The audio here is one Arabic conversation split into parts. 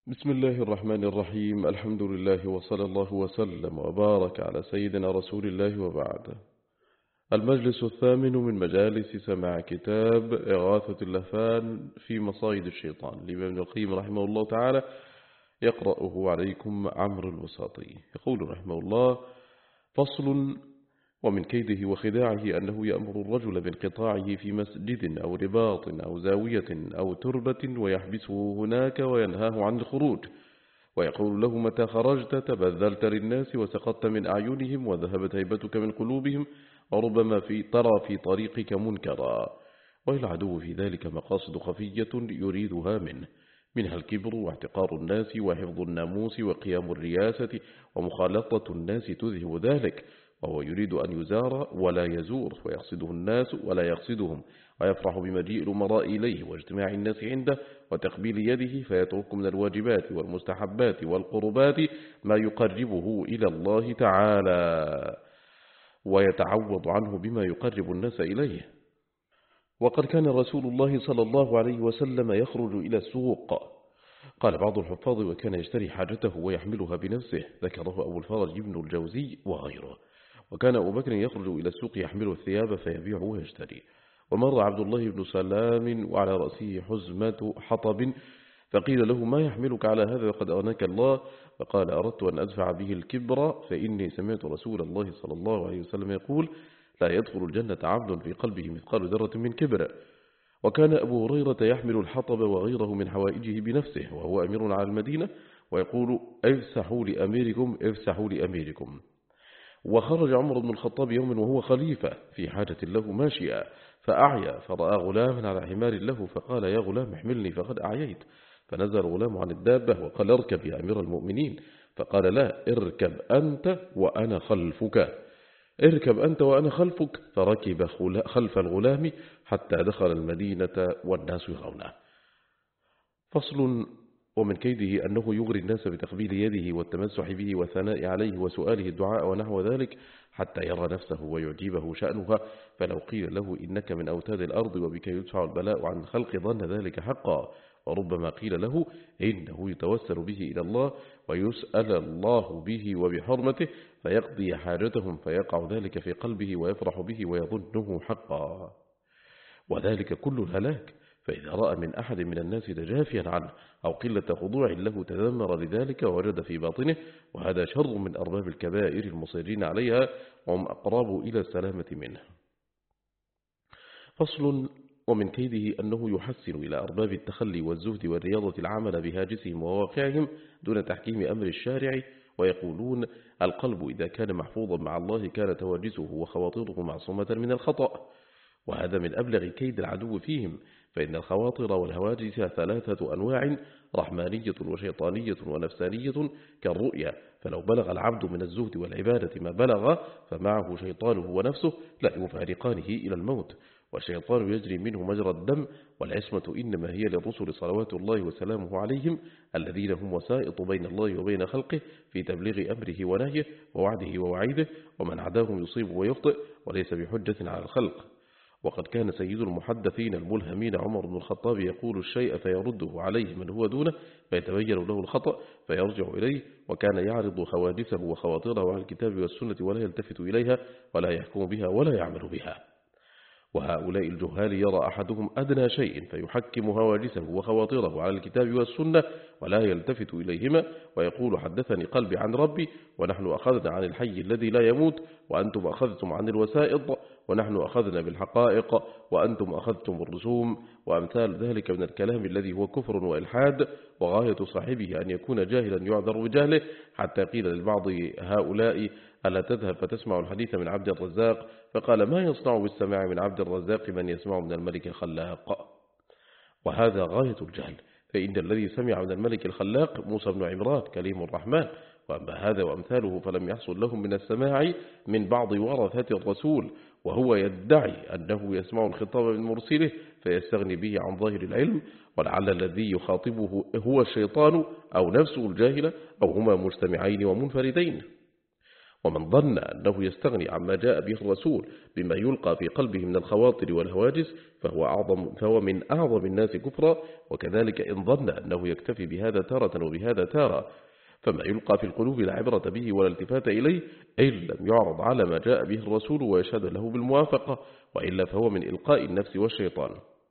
بسم الله الرحمن الرحيم. الحمد لله وصلى الله وسلم وبارك على سيدنا رسول الله وبعد. المجلس الثامن من مجالس سماع كتاب إغاثة اللهفان في مصايد الشيطان لابن ابن القيم رحمه الله تعالى، يقرأه عليكم عمرو الوساطي. يقول رحمه الله: فصل: ومن كيده وخداعه أنه يأمر الرجل بانقطاعه في مسجد أو رباط أو زاوية أو تربة ويحبسه هناك وينهاه عن الخروج، ويقول له: متى خرجت تبذلت للناس وسقطت من أعينهم وذهبت هيبتك من قلوبهم، وربما ترى في طريقك منكرا. وللعدو في ذلك مقاصد خفية يريدها منها الكبر واحتقار الناس وحفظ الناموس وقيام الرياسة ومخالطة الناس تذهب ذلك، وهو يريد أن يزار ولا يزور، ويقصده الناس ولا يقصدهم، ويفرح بمجيء الأمراء إليه واجتماع الناس عنده وتقبيل يده، فيترك من الواجبات والمستحبات والقربات ما يقربه إلى الله تعالى، ويتعوض عنه بما يقرب الناس إليه. وقد كان رسول الله صلى الله عليه وسلم يخرج إلى السوق. قال بعض الحفاظ: وكان يشتري حاجته ويحملها بنفسه. ذكره أبو الفرج ابن الجوزي وغيره. وكان أبو بكر يخرج إلى السوق يحمل الثياب فيبيع ويشتري. ومر عبد الله بن سلام وعلى رأسه حزمة حطب، فقيل له: ما يحملك على هذا وقد أغناك الله؟ فقال: أردت أن أدفع به الكبر، فإني سمعت رسول الله صلى الله عليه وسلم يقول: لا يدخل الجنة عبد في قلبه مثقال ذرة من كبر. وكان أبو هريرة يحمل الحطب وغيره من حوائجه بنفسه وهو أمير على المدينة، ويقول: افسحوا لأميركم افسحوا لأميركم. وخرج عمر بن الخطاب يوما وهو خليفة في حاجة له ماشيا، فأعيا، فرأى غلاما على حمار له، فقال: يا غلام احملني فقد أعييت. فنزل الغلام عن الدابة وقال: اركب يا أمير المؤمنين. فقال: لا، اركب أنت وأنا خلفك. اركب أنت وأنا خلفك. فركب خلف الغلام حتى دخل المدينة والناس يرونه. فصل: ومن كيده أنه يغري الناس بتقبيل يده والتمسح به والثناء عليه وسؤاله الدعاء ونحو ذلك، حتى يرى نفسه ويعجبه شأنها. فلو قيل له: إنك من أوتاد الأرض وبك يدفع البلاء عن الخلق، ظن ذلك حقا. وربما قيل له: إنه يتوسل به إلى الله ويسأل الله به وبحرمته، فيقضي حاجتهم، فيقع ذلك في قلبه ويفرح به ويظنه حقا. وذلك كل الهلاك. فإذا رأى من أحد من الناس تجافيا عنه أو قلة خضوع له تذمر لذلك ووجد في باطنه، وهذا شر من أرباب الكبائر المصيرين عليها، وهم أقرب إلى السلامة منه. فصل: ومن كيده أنه يحسن إلى أرباب التخلي والزهد والرياضة العمل بهاجسهم وواقعهم دون تحكيم أمر الشارع، ويقولون: القلب إذا كان محفوظا مع الله كان تواجسه وخواطره معصومة من الخطأ. وهذا من أبلغ كيد العدو فيهم، فإن الخواطر والهواجس ثلاثة أنواع: رحمانية وشيطانية ونفسانية كالرؤيا. فلو بلغ العبد من الزهد والعبادة ما بلغ، فمعه شيطانه ونفسه لا يفارقانه إلى الموت، والشيطان يجري منه مجرى الدم، والعصمة إنما هي للرسل صلوات الله وسلامه عليهم، الذين هم وسائط بين الله وبين خلقه في تبليغ أمره ونهيه ووعده ووعيده، ومن عداهم يصيب ويخطئ وليس بحجة على الخلق. وقد كان سيد المحدثين الملهمين عمر بن الخطاب يقول الشيء فيرده عليه من هو دونه، فيتبين له الخطأ فيرجع إليه، وكان يعرض حوادثه وخواطره على الكتاب والسنة ولا يلتفت إليها ولا يحكم بها ولا يعمل بها. وهؤلاء الجهال يرى أحدهم أدنى شيء فيحكم هواجسه وخواطره على الكتاب والسنة ولا يلتفت إليهما، ويقول: حدثني قلبي عن ربي، ونحن أخذنا عن الحي الذي لا يموت، وأنتم أخذتم عن الوسائط، ونحن أخذنا بالحقائق وأنتم أخذتم الرسوم، وأمثال ذلك من الكلام الذي هو كفر وإلحاد، وغاية صاحبه أن يكون جاهلا يعذر بجهله، حتى قيل للبعض هؤلاء: ألا تذهب فتسمع الحديث من عبد الرزاق؟ فقال: ما يصنع بالسماع من عبد الرزاق من يسمع من الملك الخلاق؟ وهذا غاية الجهل، فإن الذي سمع من الملك الخلاق موسى بن عمران كليم الرحمن، وأما هذا وأمثاله فلم يحصل لهم من السماع من بعض ورثة الرسول، وهو يدعي أنه يسمع الخطاب من مرسله فيستغني به عن ظاهر العلم، ولعل الذي يخاطبه هو الشيطان أو نفسه الجاهلة أو هما مجتمعين ومنفردين. ومن ظن أنه يستغني عما جاء به الرسول بما يلقى في قلبه من الخواطر والهواجس فهو من أعظم الناس كفرا. وكذلك إن ظن أنه يكتفي بهذا تارة وبهذا تارة، فما يلقى في القلوب لا عبرة به ولا التفات إليه إن لم يعرض على ما جاء به الرسول ويشهد له بالموافقة، وإلا فهو من إلقاء النفس والشيطان.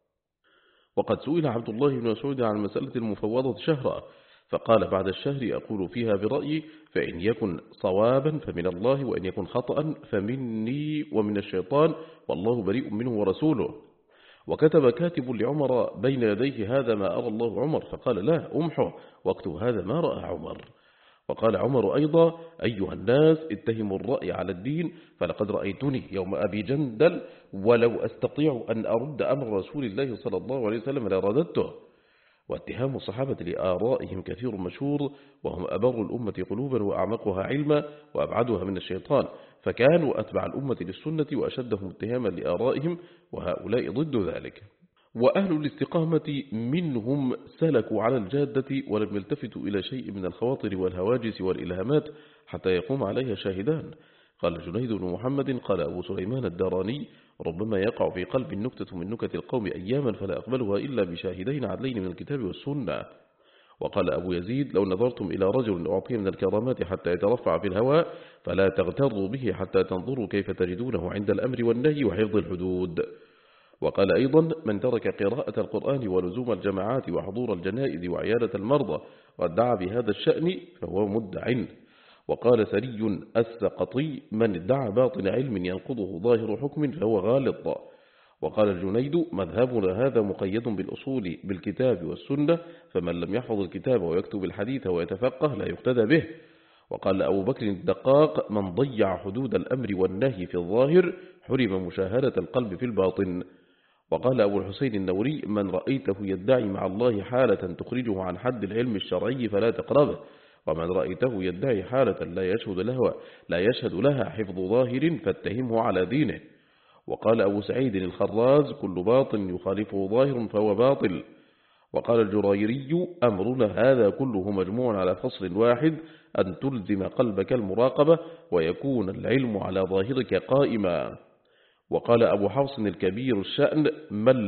وقد سئل عبد الله بن مسعود عن مسألة المفوضة شهرا، فقال بعد الشهر أقول فيها برأيي، فإن يكن صوابا فمن الله، وإن يكن خطأ فمني ومن الشيطان، والله بريء منه ورسوله. وكتب كاتب لعمر بين يديه هذا ما أرى الله عمر، فقال لا أمحه واكتب هذا ما رأى عمر. وقال عمر أيضا أيها الناس اتهموا الرأي على الدين، فلقد رأيتني يوم أبي جندل ولو أستطيع أن أرد أمر رسول الله صلى الله عليه وسلم لرددته. واتهام الصحابة لآرائهم كثير مشهور، وهم أبر الأمة قلوبا وأعمقها علما وأبعدها من الشيطان، فكانوا أتبع الأمة للسنة وأشدهم اتهاما لآرائهم، وهؤلاء ضد ذلك. وأهل الاستقامة منهم سلكوا على الجادة ولم يلتفتوا إلى شيء من الخواطر والهواجس والإلهامات حتى يقوم عليها شاهدان. قال جنيد بن محمد قال أبو سليمان الداراني ربما يقع في قلب النكتة من نكت القوم أياما فلا أقبلها إلا بشاهدين عدلين من الكتاب والسنة. وقال أبو يزيد لو نظرتم إلى رجل أعطي من الكرامات حتى يترفع في الهواء فلا تغتروا به حتى تنظروا كيف تجدونه عند الأمر والنهي وحفظ الحدود. وقال أيضا من ترك قراءة القرآن ولزوم الجماعات وحضور الجنائز وعيادة المرضى وادعى بهذا الشأن فهو مدع. وقال سري السقطي من ادعى باطن علم ينقضه ظاهر حكم فهو غالط. وقال الجنيد مذهبنا هذا مقيد بالأصول بالكتاب والسنة، فمن لم يحفظ الكتاب ويكتب الحديث ويتفقه لا يقتدى به. وقال أبو بكر الدقاق من ضيع حدود الأمر والنهي في الظاهر حرم مشاهدة القلب في الباطن. وقال أبو الحسين النوري من رأيته يدعي مع الله حالة تخرجه عن حد العلم الشرعي فلا تقربه، ومن رأيته يدعي حالة لا يشهد لها حفظ ظاهر فاتهمه على دينه. وقال أبو سعيد الخراز كل باطل يخالفه ظاهر فهو باطل. وقال الجريري أمرنا هذا كله مجموع على فصل واحد أن تلزم قلبك المراقبة ويكون العلم على ظاهرك قائما. وقال أبو حفص الكبير الشأن من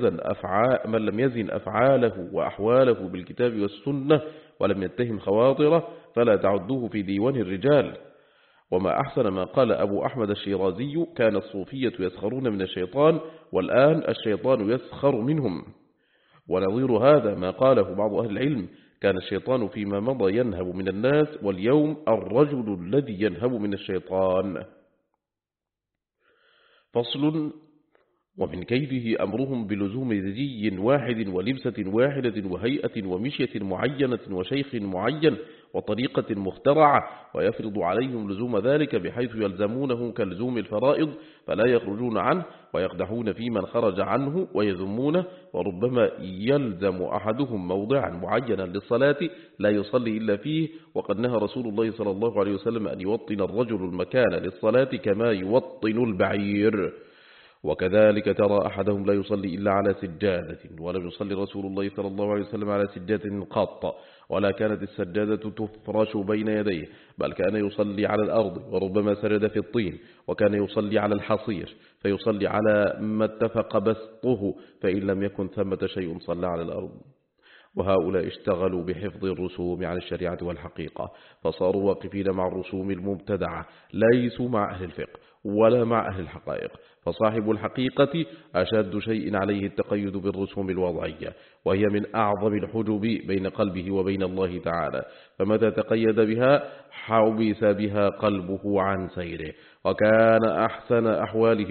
لم يزن أفعاله وأحواله بالكتاب والسنة ولم يتهم خواطره فلا تعدوه في ديوان الرجال. وما أحسن ما قال أبو أحمد الشيرازي كان الصوفية يسخرون من الشيطان والآن الشيطان يسخر منهم. ونظير هذا ما قاله بعض أهل العلم كان الشيطان فيما مضى ينهب من الناس واليوم الرجل الذي ينهب من الشيطان. فصل ومن كيده أمرهم بلزوم زي واحد ولبسة واحدة وهيئة ومشية معينة وشيخ معين وطريقة مخترعة، ويفرض عليهم لزوم ذلك بحيث يلزمونه كلزوم الفرائض فلا يخرجون عنه، ويقدحون في من خرج عنه ويذمونه. وربما يلزم أحدهم موضعا معينا للصلاة لا يصلي إلا فيه، وقد نهى رسول الله صلى الله عليه وسلم أن يوطن الرجل المكان للصلاة كما يوطن البعير. وكذلك ترى أحدهم لا يصلي إلا على سجادة، ولم يصلي رسول الله صلى الله عليه وسلم على سجادة قط، ولا كانت السجادة تفرش بين يديه، بل كان يصلي على الأرض وربما سجد في الطين، وكان يصلي على الحصير فيصلي على ما اتفق بسطه، فإن لم يكن ثمة شيء صلى على الأرض. وهؤلاء اشتغلوا بحفظ الرسوم عن الشريعة والحقيقة، فصاروا واقفين مع الرسوم المبتدعة، ليسوا مع أهل الفقه ولا مع أهل الحقائق. فصاحب الحقيقة أشد شيء عليه التقيد بالرسوم الوضعية، وهي من أعظم الحجب بين قلبه وبين الله تعالى، فمتى تقيد بها حبس بها قلبه عن سيره، وكان أحسن أحواله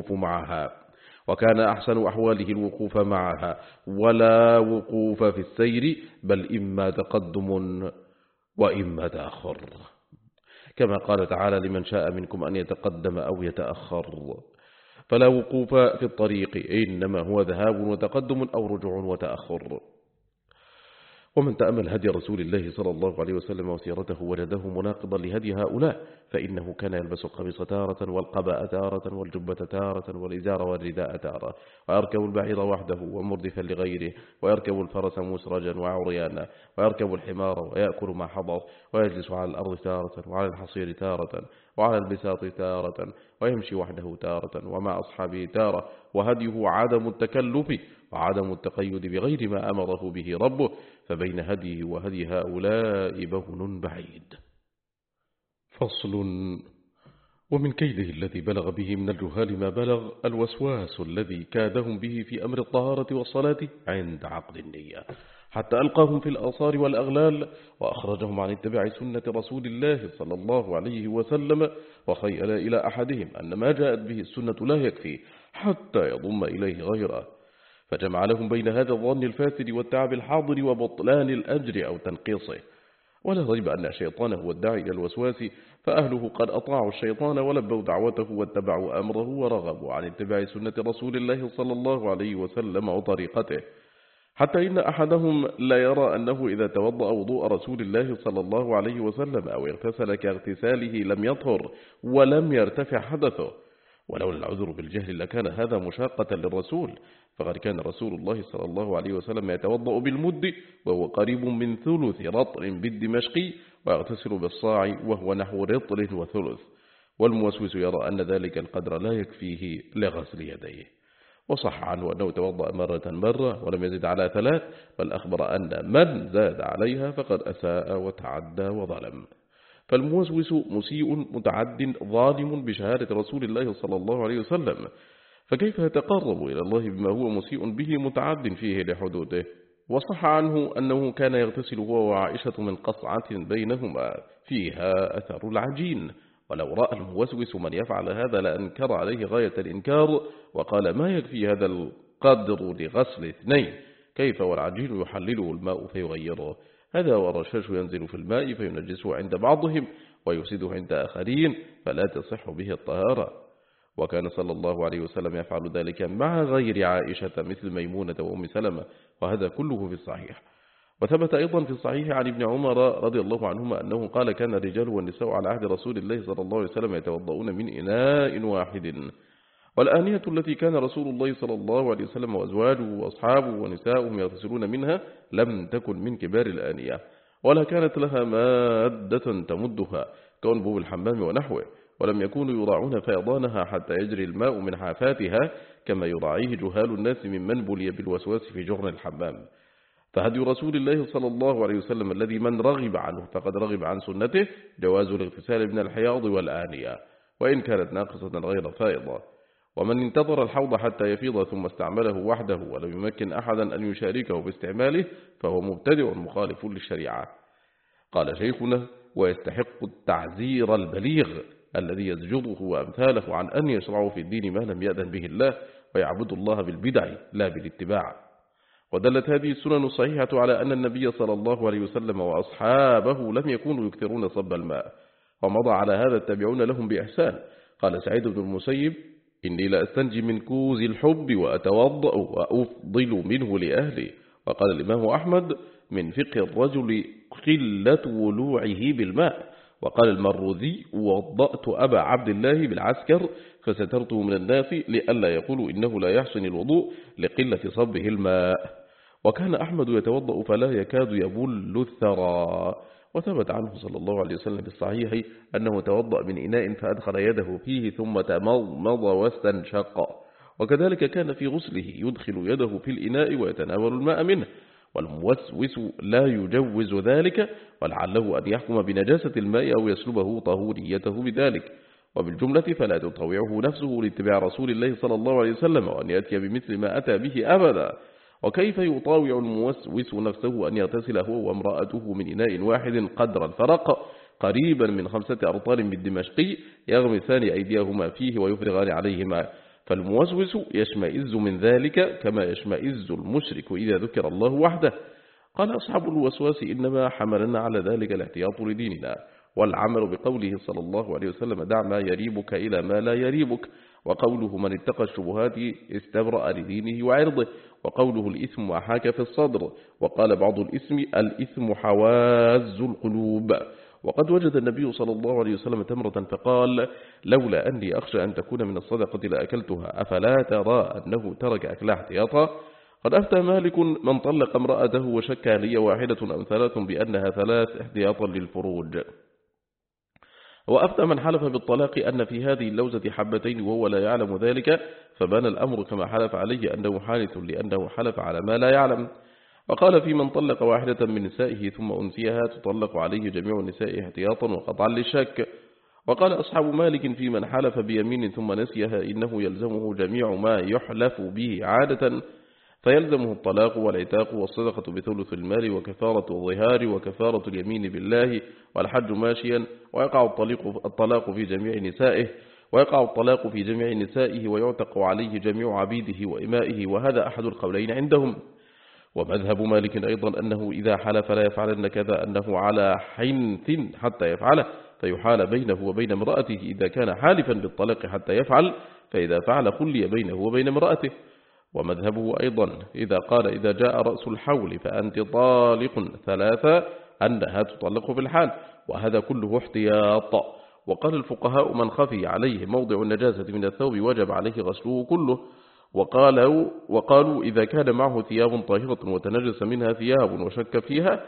الوقوف معها ولا وقوف في السير، بل إما تقدم وإما تأخر، كما قال تعالى لمن شاء منكم أن يتقدم أو يتأخر. فلا وقوف في الطريق، إنما هو ذهاب وتقدم أو رجوع وتأخر. ومن تأمل هدي رسول الله صلى الله عليه وسلم وسيرته وجده مناقضا لهدي هؤلاء، فإنه كان يلبس القميص تارة والقباء تارة والجبة تارة والإزار والرداء تارة، ويركب البعير وحده ومردفا لغيره، ويركب الفرس مسرجا وعريانا، ويركب الحمار ويأكل ما حضر، ويجلس على الأرض تارة وعلى الحصير تارة وعلى البساط تارة، ويمشي وحده تارة ومع أصحابه تارة، وهديه عدم التكلف وعدم التقيد بغير ما أمره به ربه، فبين هديه وهدي هؤلاء بون بعيد. فصل. ومن كيده الذي بلغ به من الجهال ما بلغ الوسواس الذي كادهم به في أمر الطهارة والصلاة عند عقد النية، حتى ألقاهم في الآثار والأغلال، وأخرجهم عن اتباع سنة رسول الله صلى الله عليه وسلم، وخيل إلى أحدهم أن ما جاءت به السنة لا يكفي حتى يضم إليه غيره، فجمع لهم بين هذا الظن الفاسد والتعب الحاضر وبطلان الأجر أو تنقيصه. ولا ريب أن الشيطان هو الداعي إلى الوسواس، فأهله قد أطاعوا الشيطان ولبوا دعوته واتبعوا أمره ورغبوا عن اتباع سنة رسول الله صلى الله عليه وسلم وطريقته، حتى إن أحدهم لا يرى أنه إذا توضأ وضوء رسول الله صلى الله عليه وسلم أو اغتسل كاغتساله لم يطهر ولم يرتفع حدثه، ولولا العذر بالجهل لكان هذا مشاقة للرسول، فقد كان رسول الله صلى الله عليه وسلم يتوضأ بالمد وهو قريب من ثلث رطل بالدمشقي، ويغتسل بالصاع وهو نحو رطل وثلث، والموسوس يرى أن ذلك القدر لا يكفيه لغسل يديه. وصح عنه أنه توضأ مرة ولم يزد على 3، بل أخبر أن من زاد عليها فقد أساء وتعدى وظلم. فالموسوس مسيء متعد ظالم بشهادة رسول الله صلى الله عليه وسلم، فكيف يتقرب إلى الله بما هو مسيء به متعد فيه لحدوده؟ وصح عنه أنه كان يغتسل هو وعائشة من قصعة بينهما فيها أثر العجين، ولو رأى الموسوس من يفعل هذا لأنكر عليه غاية الإنكار، وقال ما يكفي هذا القدر لغسل 2، كيف والعجين يحلله الماء فيغيره؟ هذا والرشاش ينزل في الماء فينجسه عند بعضهم ويفسده عند آخرين، فلا تصح به الطهارة. وكان صلى الله عليه وسلم يفعل ذلك مع غير عائشة مثل ميمونة وأم سلمة، وهذا كله في الصحيح. وثبت أيضا في الصحيح عن ابن عمر رضي الله عنهما أنه قال كان الرجال والنساء على عهد رسول الله صلى الله عليه وسلم يتوضؤون من إناء واحد، والآنية التي كان رسول الله صلى الله عليه وسلم وأزواجه وأصحابه ونساؤهم يغتسلون منها لم تكن من كبار الآنية، ولا كانت لها مادة تمدها كأنبوب الحمام ونحوه، ولم يكونوا يراعون فيضانها حتى يجري الماء من حافاتها كما يراعيه جهال الناس ممن بلي بالوسواس في جرن الحمام. فهدي رسول الله صلى الله عليه وسلم الذي من رغب عنه فقد رغب عن سنته جواز الاغتسال من الحياض والآنية، وإن كانت ناقصة غير فائضة. ومن انتظر الحوض حتى يفيض ثم استعمله وحده ولم يمكن أحدا أن يشاركه باستعماله فهو مبتدع مخالف للشريعة. قال شيخنا ويستحق التعزير البليغ الذي يزجره وأمثاله عن أن يشرعوا في الدين ما لم يأذن به الله ويعبدوا الله بالبدع لا بالاتباع. ودلت هذه السنن الصحيحة على أن النبي صلى الله عليه وسلم وأصحابه لم يكونوا يكثرون صب الماء، ومضى على هذا التابعون لهم بإحسان. قال سعيد بن المسيب إني لأستنجي من كوز الحب وأتوضأ وأفضل منه لأهلي. وقال الإمام أحمد من فقه الرجل قلة ولوعه بالماء. وقال المروذي وضأت أبا عبد الله بالعسكر فسترته من الناس لئلا يقولوا إنه لا يحسن الوضوء لقلة صبه الماء. وكان أحمد يتوضأ فلا يكاد يبل الثرى. وثبت عنه صلى الله عليه وسلم بالصحيح أنه توضأ من إناء فأدخل يده فيه ثم تمضمض واستنشق، وكذلك كان في غسله يدخل يده في الإناء ويتناول الماء منه، والموسوس لا يجوز ذلك، ولعله أن يحكم بنجاسة الماء أو يسلبه طهوريته بذلك. وبالجملة فلا تطوعه نفسه لاتباع رسول الله صلى الله عليه وسلم وأن يأتي بمثل ما أتى به أبدا. وكيف يطاوع الموسوس نفسه أن يغتسل هو وامرأته من إناء واحد قدر الفرق قريبا من 5 أرطال بالدمشقي يغمسان أيديهما فيه ويفرغان عليهما؟ فالموسوس يشمئز من ذلك كما يشمئز المشرك إذا ذكر الله وحده. قال أصحاب الوسواس إنما حملنا على ذلك الاحتياط لديننا والعمل بقوله صلى الله عليه وسلم دع ما يريبك إلى ما لا يريبك، وقوله من اتقى الشبهات استبرأ لدينه وعرضه، وقوله الإثم ما حاك في الصدر. وقال بعض الإثم حواز القلوب. وقد وجد النبي صلى الله عليه وسلم تمرة فقال لولا أني أخشى أن تكون من الصدقة لأكلتها، أفلا ترى أنه ترك أكلها احتياطا؟ قد أفتى مالك من طلق امرأته وشك هل هي واحدة أم ثلاث بأنها ثلاث احتياطا للفروج. وأفتى من حلف بالطلاق أن في هذه اللوزة حبتين وهو لا يعلم ذلك، فبان الأمر كما حلف عليه أنه حالث لأنه حلف على ما لا يعلم. وقال في من طلق واحدة من نسائه ثم أنسيها تطلق عليه جميع النساء احتياطا وقطعا للشك. وقال أصحاب مالك في من حلف بيمين ثم نسيها إنه يلزمه جميع ما يحلف به عادة، فيلزمه الطلاق والعتاق والصدقة بثلث المال وكفارة الظهار وكفارة اليمين بالله والحج ماشيا، ويقع الطلاق في جميع نسائه ويعتق عليه جميع عبيده وإمائه، وهذا أحد القولين عندهم. ومذهب مالك أيضا أنه إذا حلف لا يفعلن كذا أنه على حنث حتى يفعله، فيحال بينه وبين امرأته إذا كان حالفا بالطلاق حتى يفعل، فإذا فعل خلي بينه وبين امرأته. ومذهبه أيضا إذا قال إذا جاء رأس الحول فأنت طالق ثلاثة أنها تطلق في الحال، وهذا كله احتياط. وقال الفقهاء من خفي عليه موضع النجاسة من الثوب وجب عليه غسله كله. وقالوا إذا كان معه ثياب طاهرة وتنجس منها ثياب وشك فيها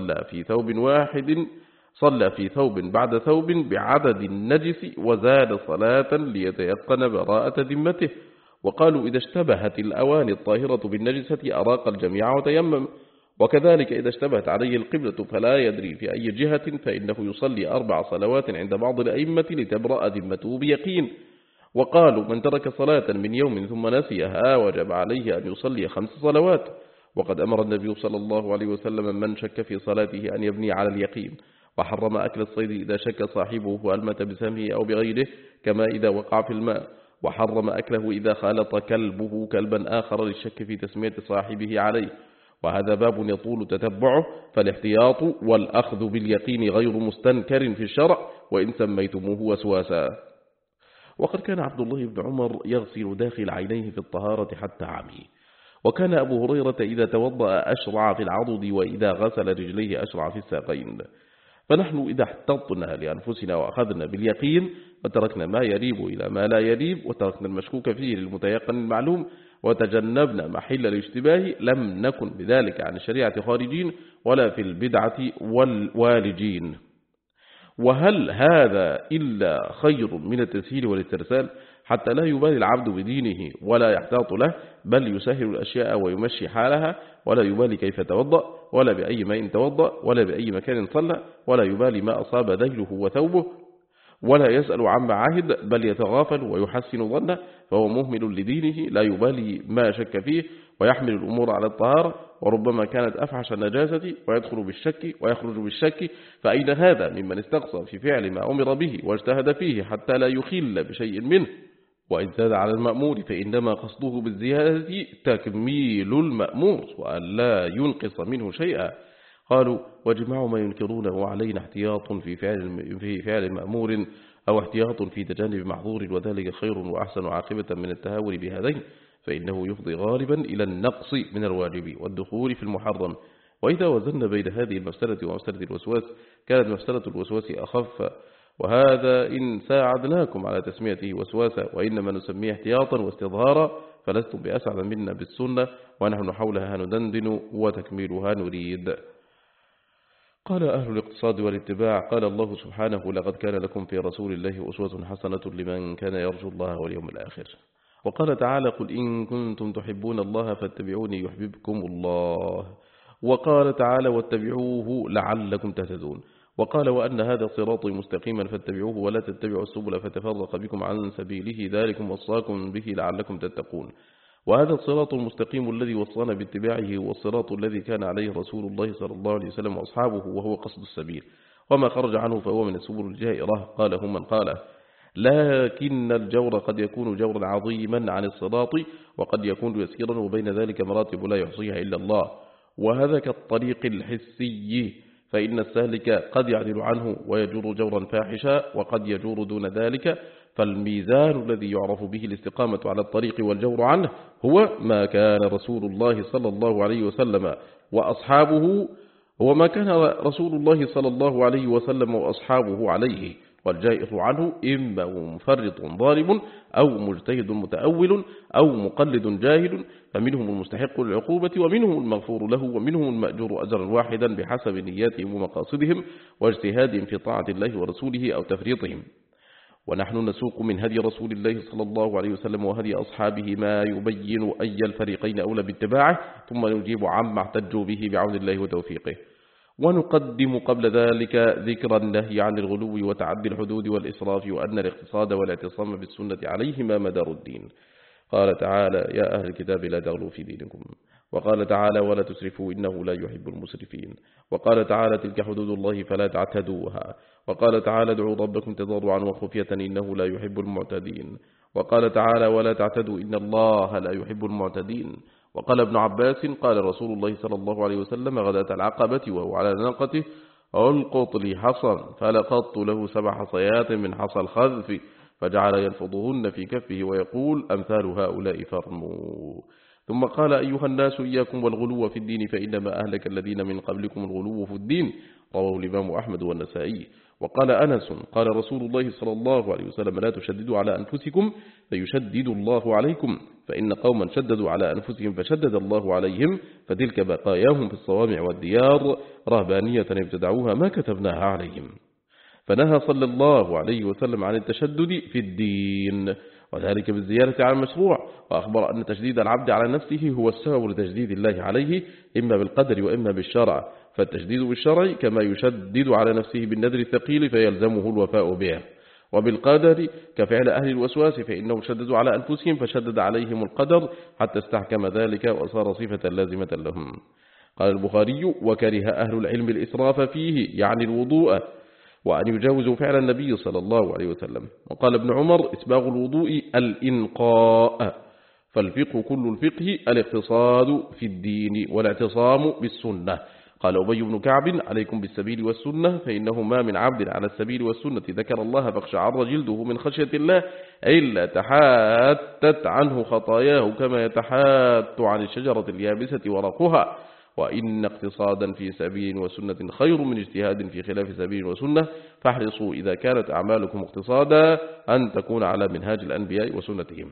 صلى في ثوب بعد ثوب بعدد النجس وزاد صلاة ليتيقن براءة ذمته. وقالوا إذا اشتبهت الأواني الطاهرة بالنجسة أراق الجميع وتيمم. وكذلك إذا اشتبهت عليه القبلة فلا يدري في أي جهة فإنه يصلي 4 صلوات عند بعض الأئمة لتبرأ ذمته بيقين. وقالوا من ترك صلاة من يوم ثم نسيها وجب عليه أن يصلي 5 صلوات. وقد أمر النبي صلى الله عليه وسلم من شك في صلاته أن يبني على اليقين، وحرم أكل الصيد إذا شك صاحبه هل مات بسمه أو بغيره كما إذا وقع في الماء، وحرم أكله إذا خالط كلبه كلبا آخر للشك في تسمية صاحبه عليه. وهذا باب يطول تتبعه، فالاحتياط والأخذ باليقين غير مستنكر في الشرع وإن سميتموه وسواسا. وقد كان عبد الله بن عمر يغسل داخل عينيه في الطهارة حتى عمي. وكان أبو هريرة إذا توضأ أشرع في العضد وإذا غسل رجليه أشرع في الساقين. فنحن إذا احتطنا لأنفسنا وأخذنا باليقين وتركنا ما يريب إلى ما لا يريب وتركنا المشكوك فيه للمتيقن المعلوم وتجنبنا محل الاشتباه لم نكن بذلك عن الشريعة خارجين ولا في البدعة والوالجين. وهل هذا إلا خير من التسهيل والاسترسال حتى لا يبالي العبد بدينه ولا يحتاط له، بل يسهل الأشياء ويمشي حالها، ولا يبالي كيف توضأ ولا بأي ماء توضأ ولا بأي مكان صلى، ولا يبالي ما أصاب ذيله وثوبه، ولا يسأل عما عهد بل يتغافل ويحسن ظنه، فهو مهمل لدينه لا يبالي ما شك فيه ويحمل الأمور على الطهارة، وربما كانت أفحش النجاسة ويدخل بالشك ويخرج بالشك. فأين هذا ممن استقصى في فعل ما أمر به واجتهد فيه حتى لا يخل بشيء منه؟ وإن زاد على المأمور فإنما قصده بالزيادة تكميل المأمور وأن لا ينقص منه شيئا. قالوا وجماع ما ينكرونه علينا احتياط في فعل مأمور أو احتياط في تجانب محظور، وذلك خير وأحسن عاقبة من التهاور بهذين، فإنه يفضي غالبا إلى النقص من الواجب والدخول في المحرم. وإذا وزن بين هذه المفسدة ومفسدة الوسواس كانت مفسدة الوسواس أخف، وهذا إن ساعدناكم على تسميته وسواسا، وإنما نسميه احتياطا واستظهارا، فلستم بأسعد منا بالسنة ونحن حولها ندندن وتكميلها نريد. قال أهل الاقتصاد والاتباع قال الله سبحانه لقد كان لكم في رسول الله أسوة حسنة لمن كان يرجو الله واليوم الآخر. وقال تعالى قل إن كنتم تحبون الله فاتبعوني يحببكم الله. وقال تعالى واتبعوه لعلكم تهتدون. وقال وأن هذا صراطي مستقيما فاتبعوه ولا تتبعوا السبل فتفرق بكم عن سبيله ذلكم وصاكم به لعلكم تتقون. وهذا الصراط المستقيم الذي وصانا باتباعه هو الصراط الذي كان عليه رسول الله صلى الله عليه وسلم وأصحابه، وهو قصد السبيل، وما خرج عنه فهو من السبل الجائرة قاله من قاله. لكن الجور قد يكون جورا عظيما عن الصراط وقد يكون يسيرا، وبين ذلك مراتب لا يحصيها إلا الله. وهذا كالطريق الحسي فإن السالك قد يعدل عنه ويجور جورا فاحشا وقد يجور دون ذلك، فالميزان الذي يعرف به الاستقامة على الطريق والجور عنه هو ما كان رسول الله صلى الله عليه وسلم وأصحابه عليه، والجائر عنه إما مفرط ظالم أو مجتهد متأول أو مقلد جاهل، فمنهم المستحق للعقوبة ومنهم المغفور له ومنهم المأجور أجرا واحدا بحسب نياتهم ومقاصدهم واجتهادهم في طاعة الله ورسوله أو تفريطهم. ونحن نسوق من هدي رسول الله صلى الله عليه وسلم وهدي أصحابه ما يبين أي الفريقين أولى باتباعه، ثم نجيب عما احتجوا به بعون الله وتوفيقه. ونقدم قبل ذلك ذكر النهي عن الغلو وتعدي الحدود والإسراف، وأن الاقتصاد والاعتصام بالسنة عليهما مدار الدين. قال تعالى: يا أهل الكتاب لا تغلوا في دينكم. وقال تعالى: ولا تسرفوا إنه لا يحب المسرفين. وقال تعالى: تلك حدود الله فلا تعتدوها. وقال تعالى: ادعوا ربكم تضرعا وخفية إنه لا يحب المعتدين. وقال تعالى: ولا تعتدوا إن الله لا يحب المعتدين. وقال ابن عباس: قال رسول الله صلى الله عليه وسلم غداة العقبة وهو على ناقته: ألقط لي حصا، فلقطت له 7 حصيات من حصى الخذف، فجعل ينفضهن في كفه ويقول: أمثال هؤلاء فرموا. ثم قال: أيها الناس إياكم والغلو في الدين، فإنما أهلك الذين من قبلكم الغلو في الدين. رواه الإمام أحمد والنسائي. وقال أنس: قال رسول الله صلى الله عليه وسلم: لا تشددوا على أنفسكم فيشدد الله عليكم، فإن قوما شددوا على أنفسهم فشدد الله عليهم، فتلك بقاياهم في الصوامع والديار، رهبانية ابتدعوها ما كتبناها عليهم. فنهى صلى الله عليه وسلم عن التشدد في الدين، وذلك بالزيادة على المشروع، وأخبر أن تشديد العبد على نفسه هو السبب لتشديد الله عليه، إما بالقدر وإما بالشرع. فالتشديد بالشرع كما يشدد على نفسه بالنذر الثقيل فيلزمه الوفاء به، وبالقدر كفعل أهل الوسواس فإنهم شددوا على أنفسهم فشدد عليهم القدر حتى استحكم ذلك وصار صفة لازمة لهم. قال البخاري: وكره أهل العلم الإسراف فيه، يعني الوضوء، وأن يجاوزوا فعل النبي صلى الله عليه وسلم. وقال ابن عمر: إسباغ الوضوء الإنقاء. فالفقه كل الفقه الاقتصاد في الدين والاعتصام بالسنة. قال أبي بن كعب: عليكم بالسبيل والسنة، فإنه ما من عبد على السبيل والسنة ذكر الله فاقشعر جلده من خشية الله إلا تحاتت عنه خطاياه كما يتحات عن الشجرة اليابسة ورقها. وإن اقتصادا في سبيل وسنة خير من اجتهاد في خلاف سبيل وسنة، فاحرصوا إذا كانت أعمالكم اقتصادا أن تكون على منهاج الأنبياء وسنتهم.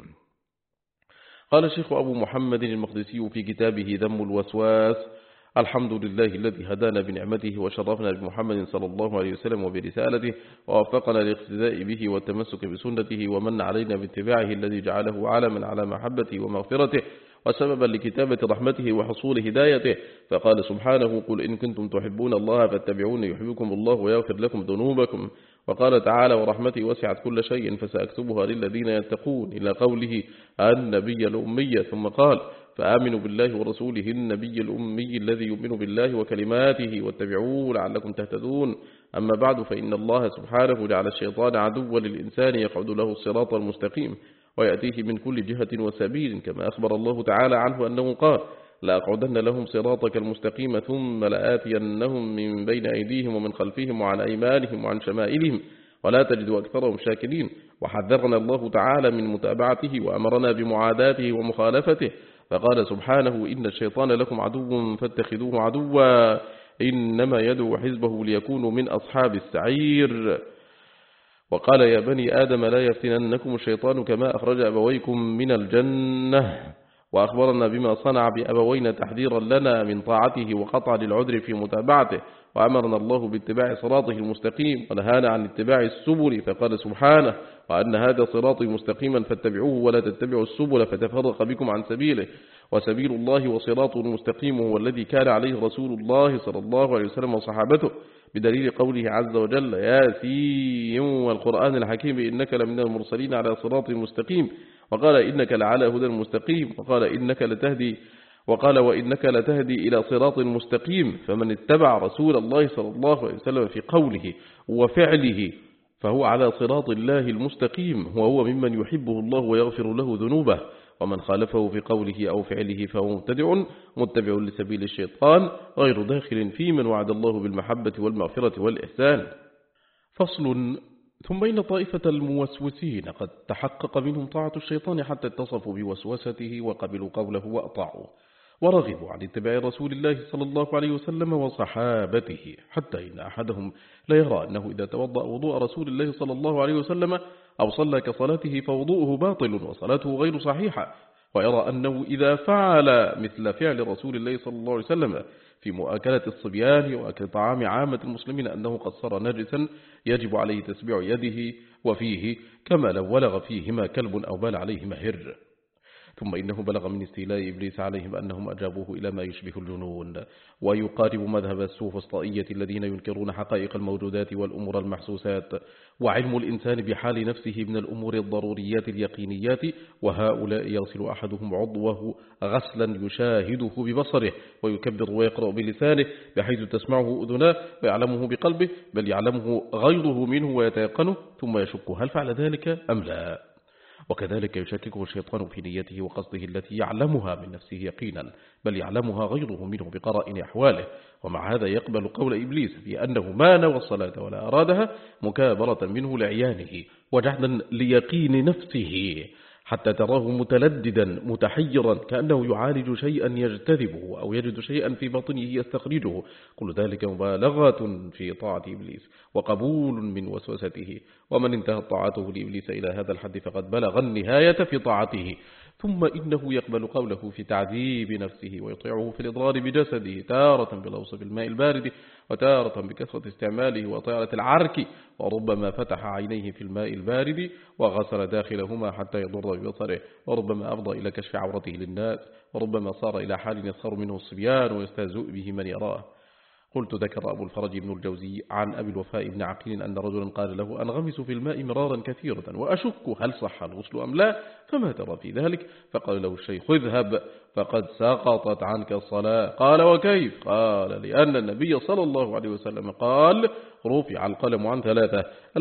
قال الشيخ أبو محمد المقدسي في كتابه ذم الوسواس: الحمد لله الذي هدانا بنعمته وشرفنا بمحمد صلى الله عليه وسلم وبرسالته، ووفقنا للاقتداء به والتمسك بسنته، ومن علينا باتباعه الذي جعله علما على محبته ومغفرته وسببا لكتابة رحمته وحصول هدايته. فقال سبحانه: قل إن كنتم تحبون الله فاتبعون يحبكم الله ويغفر لكم ذنوبكم. وقال تعالى: ورحمتي وسعت كل شيء فسأكتبها للذين يتقون، إلى قوله: النبي الأمي. ثم قال: فآمنوا بالله ورسوله النبي الأمي الذي يؤمن بالله وكلماته واتبعوه لعلكم تهتدون. أما بعد، فإن الله سبحانه جعل الشيطان عدوا للإنسان يقعد له الصراط المستقيم ويأتيه من كل جهة وسبيل، كما أخبر الله تعالى عنه أنه قال: لأقعدن لهم صراطك المستقيم ثم لآتينهم من بين أيديهم ومن خلفهم وعن أيمانهم وعن شمائلهم ولا تجد أكثرهم شاكرين. وحذرنا الله تعالى من متابعته وأمرنا بمعاداته ومخالفته، فقال سبحانه: إن الشيطان لكم عدو فاتخذوه عدوا إنما يدعو حزبه ليكونوا من أصحاب السعير. وقال: يا بني آدم لا يفتننكم الشيطان كما أخرج أبويكم من الجنة. وأخبرنا بما صنع بأبوينا تحذيرا لنا من طاعته وقطع للعذر في متابعته، وأمرنا الله باتباع صراطه المستقيم ونهانا عن اتباع السبل، فقال سبحانه: وأن هذا صراطي مستقيما فاتبعوه ولا تتبعوا السبل فتفرق بكم عن سبيله. وسبيل الله وصراطه المستقيم هو الذي كان عليه رسول الله صلى الله عليه وسلم وصحابته، بدليل قوله عز وجل: ياسين والقرآن الحكيم إنك لمن المرسلين على صراط مستقيم. وقال: إنك لعلى هدى مستقيم. وقال: وإنك لتهدي إلى صراط مستقيم. فمن اتبع رسول الله صلى الله عليه وسلم في قوله وفعله فهو على صراط الله المستقيم، وهو ممن يحبه الله ويغفر له ذنوبه. ومن خالفه في قوله أو فعله فهو متبع لسبيل الشيطان غير داخل في من وعد الله بالمحبة والمغفرة والإحسان. فصل. ثم إن طائفة الموسوسين قد تحقق منهم طاعة الشيطان حتى اتصفوا بوسوسته وقبلوا قوله وأطاعوه ورغبوا عن اتباع رسول الله صلى الله عليه وسلم وصحابته، حتى إن أحدهم لا يرى أنه إذا توضأ وضوء رسول الله صلى الله عليه وسلم أو صلى كصلاته فوضوءه باطل وصلاته غير صحيحة، ويرى أنه إذا فعل مثل فعل رسول الله صلى الله عليه وسلم في مؤاكلة الصبيان وأكل طعام عامة المسلمين أنه قد صار نجسا يجب عليه تسبيع يده وفيه، كما لو ولغ فيهما كلب أو بال عليهما هر. ثم إنه بلغ من استيلاء إبليس عليهم أنهم أجابوه إلى ما يشبه الجنون ويقارب مذهب السوفسطائية الذين ينكرون حقائق الموجودات والأمور المحسوسات وعلم الإنسان بحال نفسه من الأمور الضروريات اليقينيات، وهؤلاء يغسل أحدهم عضوه غسلا يشاهده ببصره ويكبر ويقرأ بلسانه بحيث تسمعه أذناه ويعلمه بقلبه، بل يعلمه غيره منه ويتيقنه، ثم يشك هل فعل ذلك أم لا. وكذلك يشككه الشيطان في نيته وقصده التي يعلمها من نفسه يقينا، بل يعلمها غيره منه بقرائن أحواله، ومع هذا يقبل قول إبليس في أنه ما نوى الصلاة ولا أرادها مكابرة منه لعيانه وجحدا ليقين نفسه، حتى تراه متلددا متحيرا كأنه يعالج شيئا يجتذبه أو يجد شيئا في باطنه يستخرجه. كل ذلك مبالغة في طاعة إبليس وقبول من وسوسته، ومن انتهت طاعته لإبليس إلى هذا الحد فقد بلغ النهاية في طاعته. ثم إنه يقبل قوله في تعذيب نفسه ويطيعه في الإضرار بجسده، تارة بالغوص بالماء البارد وتارة بكثرة استعماله وطيرة العرك، وربما فتح عينيه في الماء البارد وغسل داخلهما حتى يضر ببصره، وربما أفضى إلى كشف عورته للناس، وربما صار إلى حال يسخر منه الصبيان ويستهزئ به من يراه. قلت ذكر أبو الفرج بن الجوزي عن أبي الوفاء بن عقيل أن رجلا قال له أنغمس في الماء مرارا كثيرا وأشك هل صح الغسل أم لا، فما ترى في ذلك؟ فقال له الشيخ اذهب فقد سقطت عنك الصلاة. قال وكيف؟ قال لأن النبي صلى الله عليه وسلم قال رفع القلم عن ثلاثة: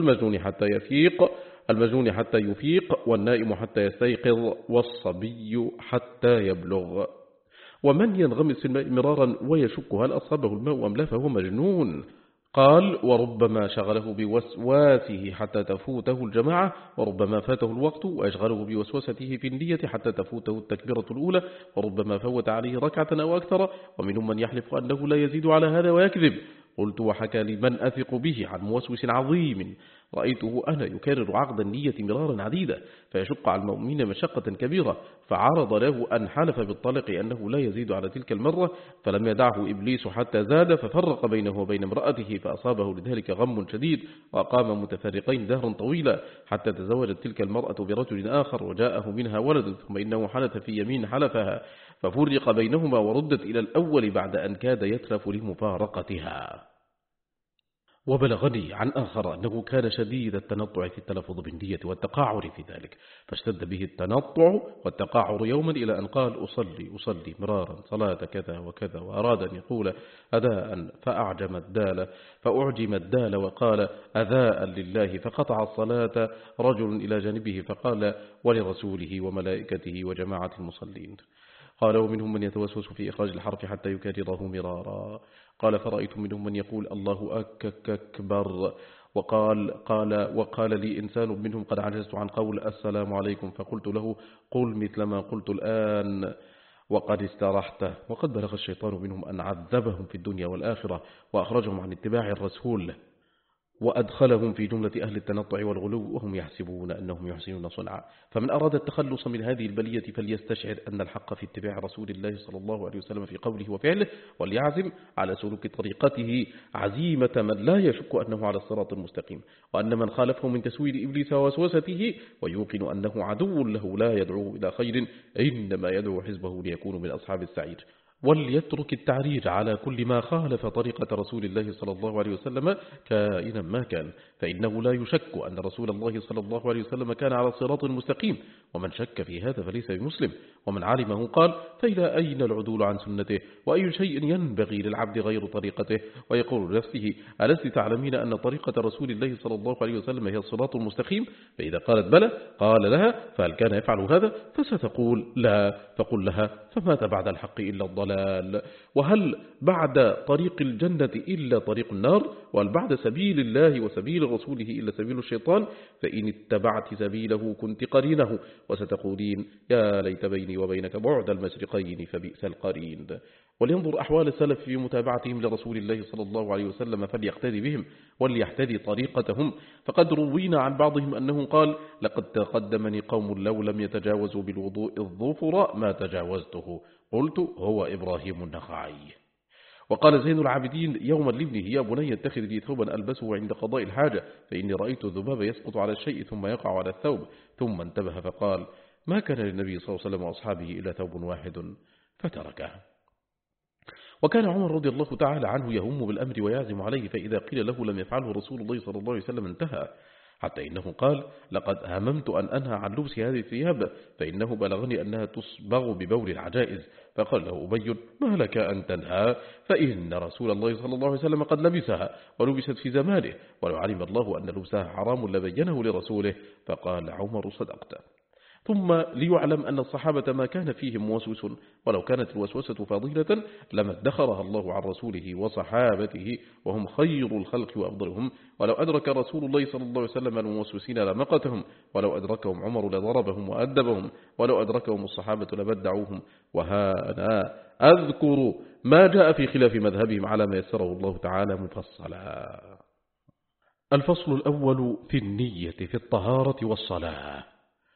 المجنون حتى يفيق والنائم حتى يستيقظ والصبي حتى يبلغ. ومن ينغمس في الماء مرارا ويشك هل أصابه الماء أم لا فهو مجنون. قال وربما شغله بوسواسه حتى تفوته الجماعة، وربما فاته الوقت ويشغله بوسوسته في النية حتى تفوته التكبيرة الأولى، وربما فوت عليه ركعة أو أكثر، ومنهم من يحلف أنه لا يزيد على هذا ويكذب. قلت وحكى لمن أثق به عن موسوس عظيم رأيته أنا يكرر عقد النية مرارا عديدة فيشق على المؤمنين مشقة كبيرة، فعرض له أن حلف بالطلق أنه لا يزيد على تلك المرة، فلم يدعه إبليس حتى زاد ففرق بينه وبين امرأته فأصابه لذلك غم شديد، وقام متفرقين دهرا طويلا حتى تزوجت تلك المرأة برجل آخر وجاءه منها ولد، ثم إنه حلف في يمين حلفها ففرق بينهما وردت إلى الأول بعد أن كاد يتلف لمفارقتها. وبلغني عن آخر أنه كان شديد التنطع في التلفظ بالنية والتقاعر في ذلك، فاشتد به التنطع والتقاعر يوما إلى أن قال أصلي مرارا صلاة كذا وكذا، وأراد أن يقول أداء فأعجم الدال وقال أذاء لله، فقطع الصلاة رجل إلى جانبه فقال ولرسوله وملائكته وجماعة المصلين. قال ومنهم من يتوسوس في إخراج الحرف حتى يكرره مرارا. قال فرأيت منهم من يقول الله أكبر، وقال لي إنسان منهم قد عجزت عن قول السلام عليكم، فقلت له قل مثل ما قلت الآن وقد استرحت. وقد بلغ الشيطان منهم أن عذبهم في الدنيا والآخرة وأخرجهم عن اتباع الرسول وأدخلهم في جملة أهل التنطع والغلو وهم يحسبون أنهم يحسنون صنعا. فمن أراد التخلص من هذه البلية فليستشعر أن الحق في اتباع رسول الله صلى الله عليه وسلم في قوله وفعله، وليعزم على سلوك طريقته عزيمة من لا يشك أنه على الصراط المستقيم، وأن من خالفه من تسويل إبليس ووسوسته ويوقن أنه عدو له لا يدعو إلى خير إنما يدعو حزبه ليكونوا من أصحاب السعير. وليترك التعريج على كل ما خالف طريقة رسول الله صلى الله عليه وسلم كائنا ما كان، فإنه لا يشك أن رسول الله صلى الله عليه وسلم كان على صراط مستقيم، ومن شك في هذا فليس بمسلم، ومن علمه قال فإلى أين العدول عن سنته، وأي شيء ينبغي للعبد غير طريقته، ويقول لنفسه ألست تعلمين أن طريقة رسول الله صلى الله عليه وسلم هي الصراط المستقيم؟ فإذا قالت بلى قال لها فهل كان يفعل هذا؟ فستقول لا، فقل لها فماذا بعد الحق إلا الضلال؟ وهل بعد طريق الجنة إلا طريق النار؟ وهل بعد سبيل الله وسبيل رسوله إلا سبيل الشيطان؟ فإن اتبعت سبيله كنت قرينه، وستقولين يا ليت بيني وبينك بعد المشرقين فبئس القرين. ولينظر أحوال السلف في متابعتهم لرسول الله صلى الله عليه وسلم فليقتدي بهم وليحتدي طريقتهم، فقد روينا عن بعضهم أنه قال لقد تقدمني قوم لو لم يتجاوزوا بالوضوء الظفر ما تجاوزته، قلت هو إبراهيم النخعي. وقال زين العابدين يوما لابنه يا بني اتخذ لي ثوبا ألبسه عند قضاء الحاجة، فإني رأيت الذباب يسقط على الشيء ثم يقع على الثوب، ثم انتبه فقال ما كان للنبي صلى الله عليه وسلم وأصحابه إلا ثوب واحد فتركه. وكان عمر رضي الله تعالى عنه يهم بالأمر ويعزم عليه، فإذا قيل له لم يفعله رسول الله صلى الله عليه وسلم انتهى، حتى إنه قال لقد هممت أن أنهى عن لبس هذه الثياب، فإنه بلغني أنها تصبغ ببول العجائز. فقال له أبي ما لك أن تنهى؟ فإن رسول الله صلى الله عليه وسلم قد لبسها ولبست في زمانه، ولو علم الله أن لبسها حرام لبينه لرسوله. فقال عمر صدقت. ثم ليعلم أن الصحابة ما كان فيهم موسوس، ولو كانت الوسوسة فضيلة لما ادخرها الله عن رسوله وصحابته وهم خير الخلق وأفضلهم، ولو أدرك رسول الله صلى الله عليه وسلم الموسوسين لمقتهم، ولو أدركهم عمر لضربهم وأدبهم، ولو أدركهم الصحابة لبدعوهم. وها أنا أذكر ما جاء في خلاف مذهبهم على ما يسره الله تعالى مفصلا. الفصل الأول في النية في الطهارة والصلاة.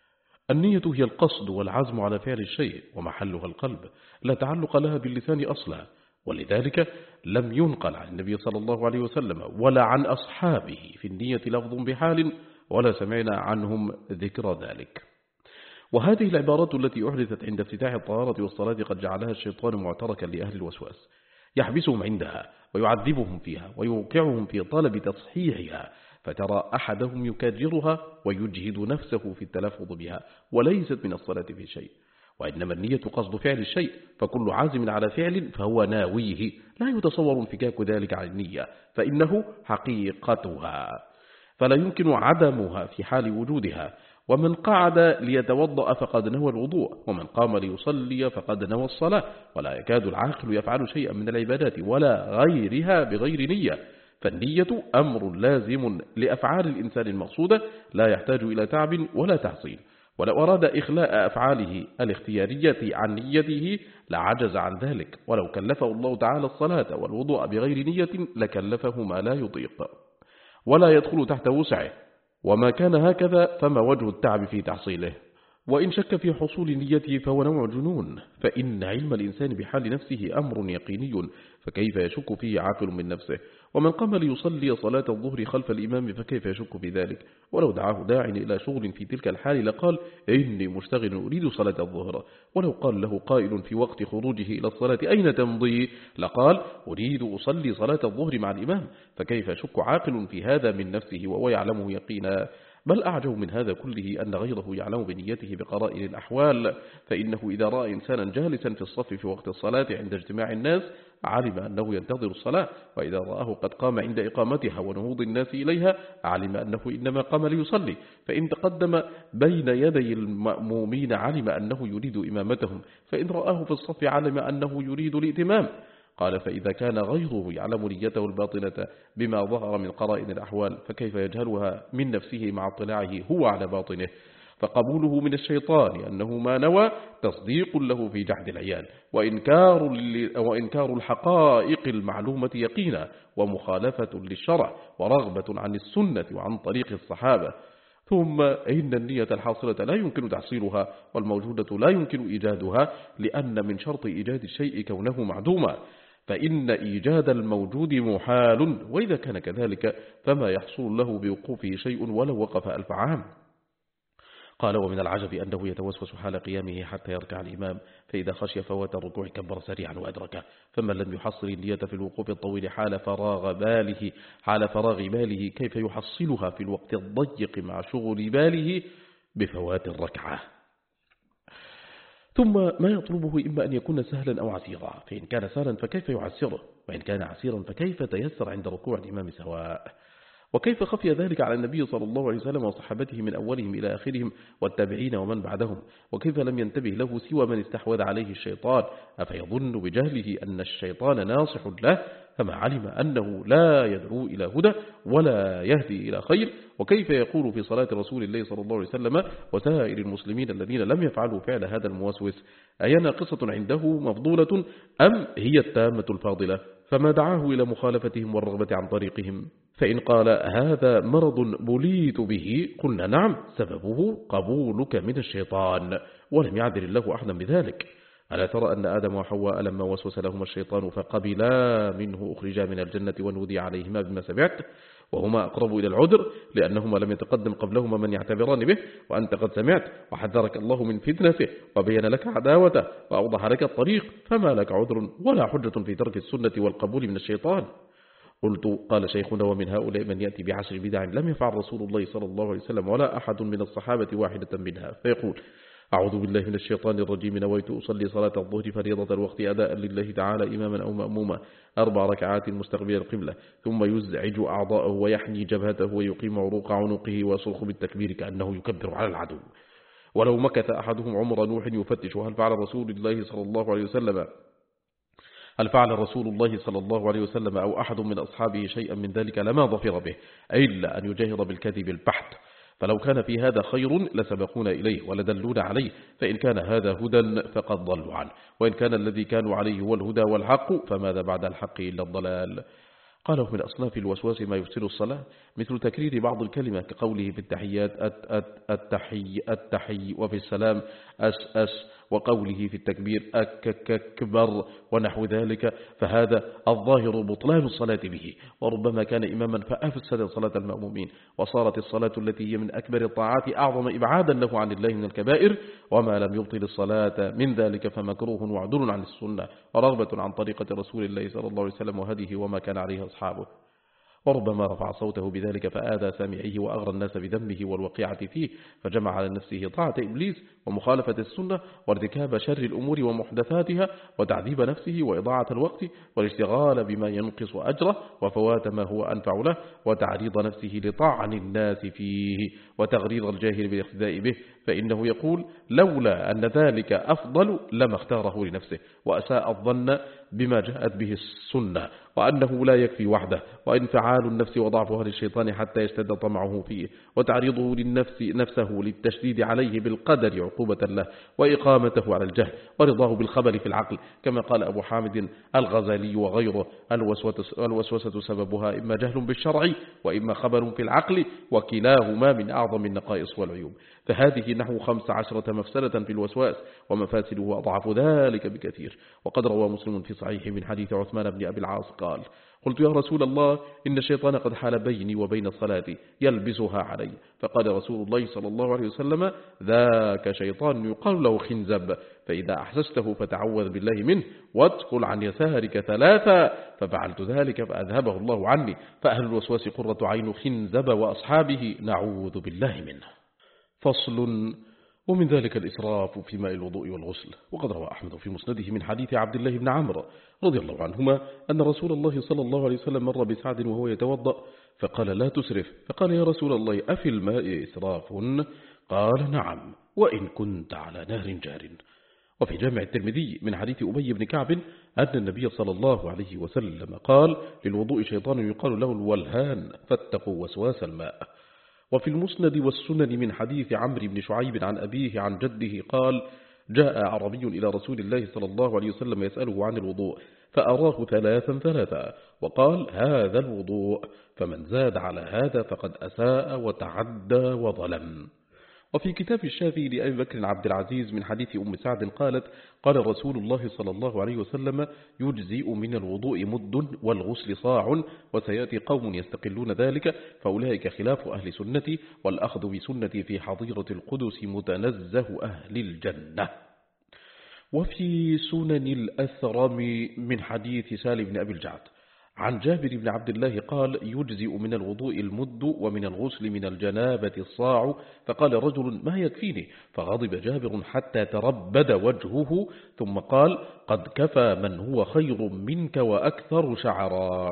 النية هي القصد والعزم على فعل الشيء، ومحلها القلب، لا تعلق لها باللسان أصلا، ولذلك لم ينقل عن النبي صلى الله عليه وسلم ولا عن أصحابه في النية لفظ بحال، ولا سمعنا عنهم ذكر ذلك. وهذه العبارات التي أحدثت عند افتتاح الطهارة والصلاة قد جعلها الشيطان معتركا لأهل الوسواس، يحبسهم عندها ويعذبهم فيها ويوقعهم في طلب تصحيحها، فترى أحدهم يكررها ويجهد نفسه في التلفظ بها، وليست من الصلاة في شيء، وإنما النية قصد فعل الشيء، فكل عازم على فعل فهو ناويه، لا يتصور انفكاك ذلك عن النية، فإنه حقيقتها، فلا يمكن عدمها في حال وجودها. ومن قعد ليتوضأ فقد نوى الوضوء، ومن قام ليصلي فقد نوى الصلاة، ولا يكاد العاقل يفعل شيئا من العبادات ولا غيرها بغير نية. فالنية أمر لازم لأفعال الإنسان المقصودة، لا يحتاج إلى تعب ولا تحصيل. ولو أراد إخلاء أفعاله الاختيارية عن نيته لعجز عن ذلك، ولو كلفه الله تعالى الصلاة والوضوء بغير نية لكلفه ما لا يطيق ولا يدخل تحت وسعه، وما كان هكذا فما وجه التعب في تحصيله. وإن شك في حصول نيته فهو نوع جنون، فإن علم الإنسان بحال نفسه أمر يقيني، فكيف يشك فيه عاقل من نفسه؟ ومن قام ليصلي صلاة الظهر خلف الإمام فكيف يشك في ذلك؟ ولو دعاه داع إلى شغل في تلك الحال لقال إني مشتغل أريد صلاة الظهر، ولو قال له قائل في وقت خروجه إلى الصلاة أين تمضي؟ لقال أريد أصلي صلاة الظهر مع الإمام، فكيف يشك عاقل في هذا من نفسه وهو يعلمه يقينا؟ بل أعجب من هذا كله أن غيره يعلم بنيته بقرائن الأحوال، فإنه إذا رأى إنسانا جالسا في الصف في وقت الصلاة عند اجتماع الناس علم أنه ينتظر الصلاة، وإذا رآه قد قام عند إقامتها ونهوض الناس إليها علم أنه إنما قام ليصلي، فإن تقدم بين يدي المأمومين علم أنه يريد إمامتهم، فإن رآه في الصف علم أنه يريد الائتمام. قال فإذا كان غيره يعلم نيته الباطنة بما ظهر من قرائن الأحوال فكيف يجهلها من نفسه مع اطلاعه هو على باطنه؟ فقبوله من أنه ما نوى تصديق له في جحد العيان، وإنكار الحقائق المعلومة يقينا، ومخالفة للشرع، ورغبة عن السنة وعن طريق الصحابة. ثم إن النية الحاصلة لا يمكن تحصيلها، والموجودة لا يمكن إيجادها، لأن من شرط إيجاد الشيء كونه معدوما، فإن إيجاد الموجود محال، وإذا كان كذلك فما يحصل له بوقوفه شيء ولو وقف 1000 عام. قال ومن العجب أنه يتوسوس حال قيامه حتى يركع الإمام، فإذا خشي فوات الركوع كبر سريعا وأدركه، فمن لم يحصل النية في الوقوف الطويل حال فراغ باله كيف يحصلها في الوقت الضيق مع شغل باله بفوات الركعة. ثم ما يطلبه إما أن يكون سهلا أو عسيرا، فإن كان سهلا فكيف يعسره، وإن كان عسيرا فكيف تيسر عند ركوع الإمام سواء. وكيف خفي ذلك على النبي صلى الله عليه وسلم وصحابته من أولهم إلى آخرهم والتابعين ومن بعدهم، وكيف لم ينتبه له سوى من استحوذ عليه الشيطان، أفيظن بجهله أن الشيطان ناصح له، فما علم أنه لا يدعو إلى هدى ولا يهدي إلى خير. وكيف يقول في صلاة رسول الله صلى الله عليه وسلم وسائر المسلمين الذين لم يفعلوا فعل هذا الموسوس أي ناقصة عنده مفضولة أم هي التامة الفاضلة، فما دعاه إلى مخالفتهم والرغبة عن طريقهم. فإن قال هذا مرض بليت به قلنا نعم، سببه قبولك من الشيطان، ولم يعذر الله أحدا بذلك. ألا ترى أن آدم وحواء لما وسوس لهما الشيطان فقبلا منه أخرجا من الجنة ونودي عليهما بما سمعت، وهما أقرب إلى العذر لأنهما لم يتقدم قبلهما من يعتبران به، وأنت قد سمعت وحذرك الله من فتنته وبين لك عداوته وأوضح لك الطريق، فما لك عذر ولا حجة في ترك السنة والقبول من الشيطان. قلت قال شيخنا ومن هؤلاء من يأتي بعشر بدع لم يفعل رسول الله صلى الله عليه وسلم ولا أحد من الصحابة واحدة منها، فيقول أعوذ بالله من الشيطان الرجيم، نويت أصلي صلاة الظهر فريضة الوقت أداء لله تعالى إماما أو مأموما 4 ركعات مستقبل القبلة، ثم يزعج أعضاءه ويحني جبهته ويقيم عروق عنقه ويصرخ بالتكبير كأنه يكبر على العدو. ولو مكث أحدهم عمر نوح يفتش هل فعل رسول الله صلى الله عليه وسلم أو أحد من أصحابه شيئا من ذلك لما ظفر به إلا أن يجاهر بالكذب البحت، فلو كان في هذا خير لسبقونا إليه ولدلونا عليه، فإن كان هذا هدى فقد ضلوا عنه، وإن كان الذي كانوا عليه هو الهدى والحق فماذا بعد الحق إلا الضلال. قاله من أصناف الوسواس ما يفسد الصلاة مثل تكرير بعض الكلمة كقوله في التحيات التحي وفي السلام أس وقوله في التكبير أكبر ونحو ذلك، فهذا الظاهر بطلان الصلاة به، وربما كان إماما فأفسد صلاة المأمومين، وصارت الصلاة التي هي من أكبر الطاعات أعظم إبعادا له عن الله من الكبائر، وما لم يبطل الصلاة من ذلك فمكروه وعدل عن السنة ورغبة عن طريقة رسول الله صلى الله عليه وسلم وهديه وما كان عليه أصحابه. وربما رفع صوته بذلك فآذى سامعيه وأغرى الناس بذنبه والوقيعة فيه، فجمع على نفسه طاعة إبليس ومخالفة السنة وارتكاب شر الأمور ومحدثاتها وتعذيب نفسه وإضاعة الوقت والاشتغال بما ينقص أجره وفوات ما هو أنفع له وتعريض نفسه لطعن الناس فيه وتغريض الجاهل بالاقتداء به، فإنه يقول لولا أن ذلك أفضل لما اختاره لنفسه، وأساء الظن بما جاءت به السنة وأنه لا يكفي وحده، وانفعال النفس وضعفها للشيطان حتى يشتد طمعه فيه وتعريضه نفسه للتشديد عليه بالقدر عقوبة له وإقامته على الجهل ورضاه بالخبل في العقل، كما قال أبو حامد الغزالي وغيره الوسوسة سببها إما جهل بالشرع وإما خبل في العقل، وكلاهما من أعظم النقائص والعيوب. فهذه نحو 15 مفسدة في الوسواس، ومفاسده أضعف ذلك بكثير. وقد روى مسلم في صحيح من حديث عثمان بن أبي العاص قال قلت يا رسول الله إن الشيطان قد حال بيني وبين الصلاة يلبسها علي، فقال رسول الله صلى الله عليه وسلم ذاك شيطان يقال له خنزب، فإذا أحسسته فتعوذ بالله منه وادخل عن يسارك 3، ففعلت ذلك فأذهبه الله عني، فأهل الوسواس قرة عين خنزب وأصحابه نعوذ بالله منه. فصل. ومن ذلك الإسراف في ماء الوضوء والغسل. وقد روى أحمد في مسنده من حديث عبد الله بن عمرو رضي الله عنهما أن رسول الله صلى الله عليه وسلم مر بسعد وهو يتوضأ فقال لا تسرف، فقال يا رسول الله أفي الماء إسراف؟ قال نعم وإن كنت على نهر جار. وفي جامع الترمذي من حديث أبي بن كعب أن النبي صلى الله عليه وسلم قال للوضوء شيطان يقال له الولهان فاتقوا وسواس الماء. وفي المسند والسنن من حديث عمرو بن شعيب عن أبيه عن جده قال جاء عربي إلى رسول الله صلى الله عليه وسلم يسأله عن الوضوء فأراه 3 وقال هذا الوضوء، فمن زاد على هذا فقد أساء وتعدى وظلم. وفي كتاب الشافعي لأبي بكر عبد العزيز من حديث أم سعد قالت قال رسول الله صلى الله عليه وسلم يجزئ من الوضوء مد والغسل صاع وسيأتي قوم يستقلون ذلك فأولئك خلاف أهل سنتي والأخذ بسنتي في حظيرة القدس متنزه أهل الجنة. وفي سنن الأثرم من حديث سالم بن أبي الجعد عن جابر بن عبد الله قال يجزئ من الوضوء المد ومن الغسل من الجنابة الصاع فقال رجل ما يكفيني فغضب جابر حتى تربد وجهه ثم قال قد كفى من هو خير منك وأكثر شعرا.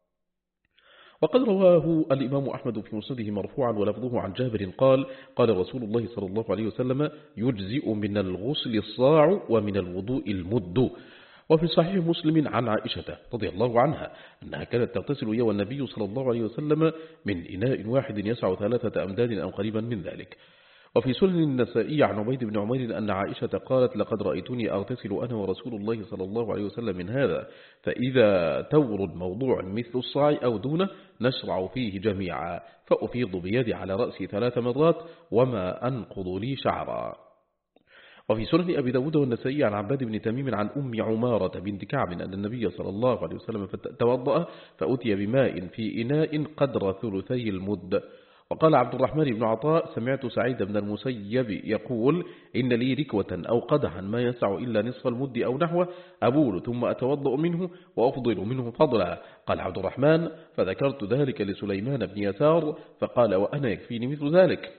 وقد رواه الإمام أحمد في مسنده مرفوعا ولفظه عن جابر قال قال رسول الله صلى الله عليه وسلم يجزئ من الغسل الصاع ومن الوضوء المد. وفي صحيح مسلم عن عائشة رضي الله عنها أنها كانت تغتسل هي والنبي صلى الله عليه وسلم من إناء واحد يسع 3 أمداد أو قريبا من ذلك. وفي سنن النسائي عن عبيد بن عمير أن عائشة قالت لقد رأيتني أغتسل أنا ورسول الله صلى الله عليه وسلم من هذا فإذا تور موضوع مثل الصاع أو دونه نشرع فيه جميعا فأفيض بيدي على رأسي 3 مرات وما أنقض لي شعرا. وفي سنن أبي داود والنسائي عن عباد بن تميم عن أم عمارة بنت كعب أن النبي صلى الله عليه وسلم توضأ فأتي بماء في إناء قدر 2/3 المد. وقال عبد الرحمن بن عطاء سمعت سعيد بن المسيب يقول إن لي ركوة أو قدحا ما يسع إلا نصف المد أو نحوه أبول ثم أتوضأ منه وأفضل منه فضلا. قال عبد الرحمن فذكرت ذلك لسليمان بن يسار فقال وأنا يكفيني مثل ذلك.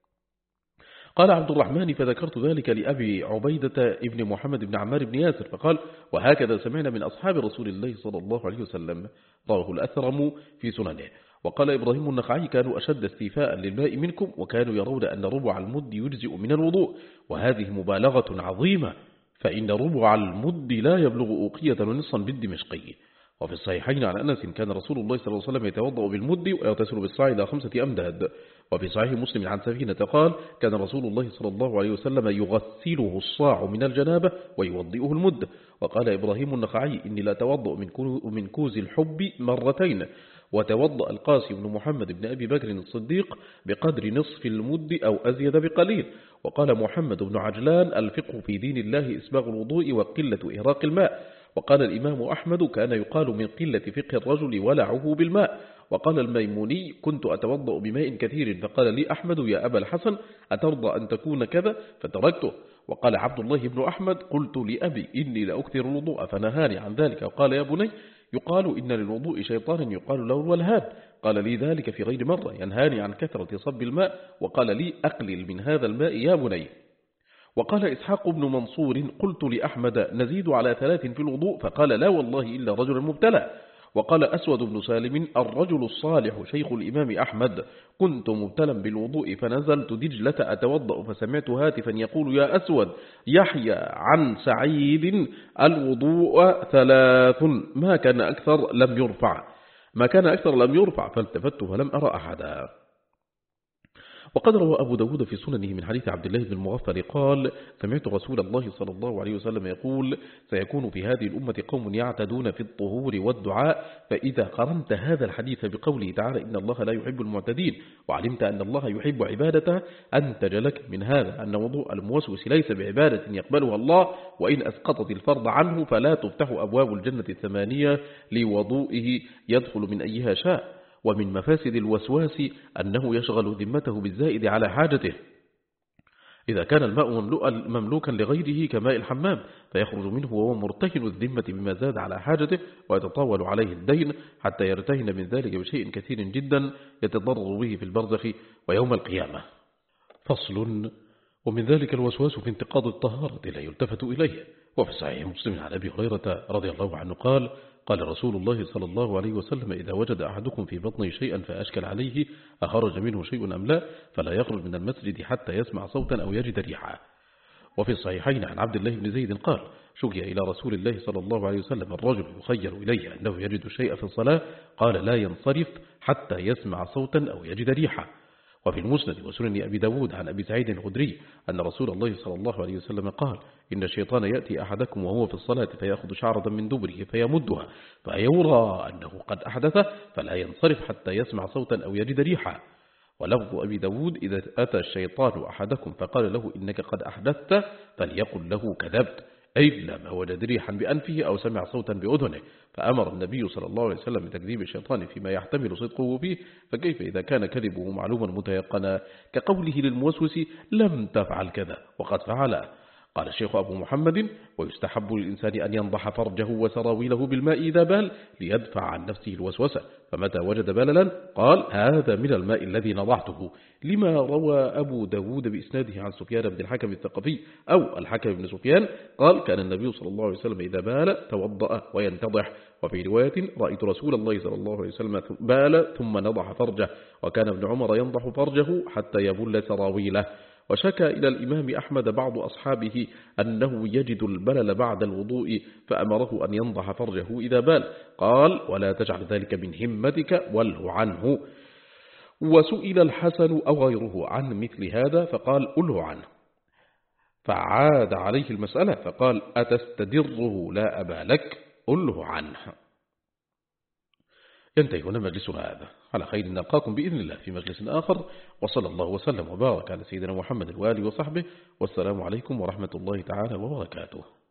قال عبد الرحمن فذكرت ذلك لأبي عبيدة ابن محمد بن عمار بن ياسر فقال وهكذا سمعنا من أصحاب رسول الله صلى الله عليه وسلم. رواه الأثرم في سننه. وقال إبراهيم النخعي كانوا أشد استيفاء للماء منكم وكانوا يرون أن ربع المد يجزئ من الوضوء وهذه مبالغة عظيمة فإن ربع المد لا يبلغ أوقية ونصا بالدمشقي. وفي الصحيحين عن أنس كان رسول الله صلى الله عليه وسلم يتوضأ بالمد ويغتسل بالصاع إلى 5 أمداد. وفي صحيح مسلم عن سفينة قال كان رسول الله صلى الله عليه وسلم يغسله الصاع من الجنابة ويوضئه المد. وقال إبراهيم النخعي إني لا توضأ من كوز الحب 2 وتوضأ القاسم بن محمد بن أبي بكر الصديق بقدر نصف المد أو أزيد بقليل. وقال محمد بن عجلان الفقه في دين الله إسباغ الوضوء وقلة إهراق الماء. وقال الإمام أحمد كان يقال من قلة فقه الرجل ولعه بالماء. وقال الميموني كنت أتوضأ بماء كثير فقال لي أحمد يا أبا الحسن أترضى أن تكون كذا فتركته. وقال عبد الله بن أحمد قلت لأبي إني لأكثر الوضوء فنهاني عن ذلك وقال يا بني يقال إن للوضوء شيطان يقال له الولهاب قال لي ذلك في غير مرة ينهاني عن كثرة صب الماء وقال لي أقلل من هذا الماء يا بني. وقال إسحاق بن منصور قلت لأحمد نزيد على 3 في الوضوء فقال لا والله إلا رجل مبتلى. وقال أسود بن سالم الرجل الصالح شيخ الإمام أحمد كنت مبتلا بالوضوء فنزلت دجلة أتوضأ فسمعت هاتفا يقول يا أسود يحيى عن سعيد الوضوء 3 ما كان أكثر لم يرفع فالتفت فلم أرى أحدا. وقد روى أبو داود في سننه من حديث عبد الله بن المغفر قال سمعت رسول الله صلى الله عليه وسلم يقول سيكون في هذه الأمة قوم يعتدون في الطهور والدعاء فإذا قرنت هذا الحديث بقوله تعالى إن الله لا يحب المعتدين وعلمت أن الله يحب عبادته أنتج لك من هذا أن وضوء الموسوس ليس بعبادة يقبلها الله وإن أسقطت الفرض عنه فلا تفتح أبواب الجنة 8 لوضوئه يدخل من أيها شاء. ومن مفاسد الوسواس أنه يشغل ذمته بالزائد على حاجته إذا كان الماء مملوكا لغيره كماء الحمام فيخرج منه وهو مرتهن الذمة بما زاد على حاجته ويتطاول عليه الدين حتى يرتهن من ذلك بشيء كثير جدا يتضرر به في البرزخ ويوم القيامة. فصل. ومن ذلك الوسواس في انتقاض الطهارة لا يلتفت إليه. وفي صحيح مسلم عن أبي هريرة رضي الله عنه قال قال رسول الله صلى الله عليه وسلم إذا وجد أحدكم في بطنه شيئا فأشكل عليه أخرج منه شيء أم لا فلا يخرج من المسجد حتى يسمع صوتا أو يجد ريحا. وفي الصحيحين عن عبد الله بن زيد قال شكي إلى رسول الله صلى الله عليه وسلم الرجل يخير إليه أنه يجد الشيء في الصلاة قال لا ينصرف حتى يسمع صوتا أو يجد ريحا. وفي المسند وسنن أبي داود عن أبي سعيد الخدري أن رسول الله صلى الله عليه وسلم قال إن الشيطان يأتي أحدكم وهو في الصلاة فيأخذ شعرة من دبره فيمدها فيورى أنه قد أحدث فلا ينصرف حتى يسمع صوتا أو يجد ريحا. ولفظ أبي داود إذا أتى الشيطان أحدكم فقال له إنك قد أحدثت فليقل له كذبت، أي لما وجد ريحا بأنفه أو سمع صوتا بأذنه. فأمر النبي صلى الله عليه وسلم بتكذيب الشيطان فيما يحتمل صدقه فيه، فكيف إذا كان كذبه معلوما متيقنا كقوله للموسوس لم تفعل كذا وقد فعله. قال الشيخ أبو محمد: ويستحب للإنسان أن ينضح فرجه وسراويله بالماء إذا بال ليدفع عن نفسه الوسوسة، فمتى وجد بللا قال: هذا من الماء الذي نضحته، لما روى أبو داود بإسناده عن سفيان بن الحكم الثقفي أو الحكم بن سفيان قال: كان النبي صلى الله عليه وسلم إذا بال توضأ وينتضح. وفي رواية: رأيت رسول الله صلى الله عليه وسلم بال ثم نضح فرجه، وكان ابن عمر ينضح فرجه حتى يبل سراويله. وشكى إلى الإمام أحمد بعض أصحابه أنه يجد البلل بعد الوضوء فأمره أن ينضح فرجه إذا بال، قال: ولا تجعل ذلك من همتك واله عنه. وسئل الحسن أو غيره عن مثل هذا فقال: أله عنه، فعاد عليه المسألة فقال: أتستدره لا أبا لك، أله عنه. ينتهي هنا مجلسنا هذا، على خير نلقاكم بإذن الله في مجلس آخر، وصلى الله وسلم وبارك على سيدنا محمد وآله وصحبه، والسلام عليكم ورحمة الله تعالى وبركاته.